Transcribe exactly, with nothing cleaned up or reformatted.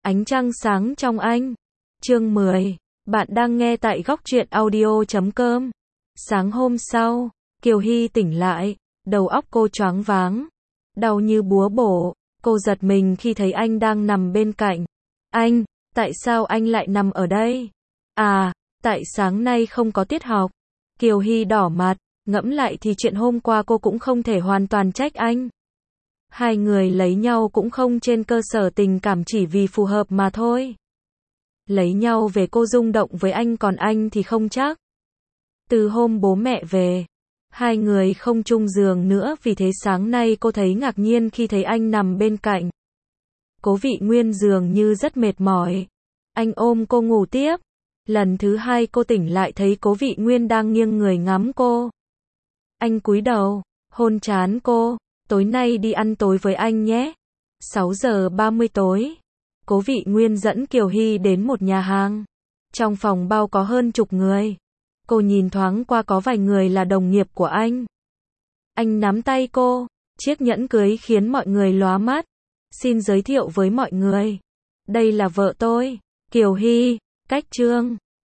Ánh trăng sáng trong anh. Chương mười. Bạn đang nghe tại góc truyện audio chấm com. Sáng hôm sau, Kiều Hy tỉnh lại, đầu óc cô choáng váng, đau như búa bổ. Cô giật mình khi thấy anh đang nằm bên cạnh. Anh, tại sao anh lại nằm ở đây? À, tại sáng nay không có tiết học. Kiều Hy đỏ mặt, ngẫm lại thì chuyện hôm qua cô cũng không thể hoàn toàn trách anh. Hai người lấy nhau cũng không trên cơ sở tình cảm, chỉ vì phù hợp mà thôi. Lấy nhau về cô rung động với anh, còn anh thì không chắc. Từ hôm bố mẹ về, hai người không chung giường nữa, vì thế sáng nay cô thấy ngạc nhiên khi thấy anh nằm bên cạnh. Cố Vị Nguyên dường như rất mệt mỏi. Anh ôm cô ngủ tiếp. Lần thứ hai cô tỉnh lại thấy Cố Vị Nguyên đang nghiêng người ngắm cô. Anh cúi đầu, hôn trán cô. Tối nay đi ăn tối với anh nhé. sáu giờ ba mươi tối. Cố Vị Nguyên dẫn Kiều Hy đến một nhà hàng. Trong phòng bao có hơn chục người. Cô nhìn thoáng qua, có vài người là đồng nghiệp của anh. Anh nắm tay cô. Chiếc nhẫn cưới khiến mọi người lóa mắt. Xin giới thiệu với mọi người. Đây là vợ tôi, Kiều Hy, Cách Trương.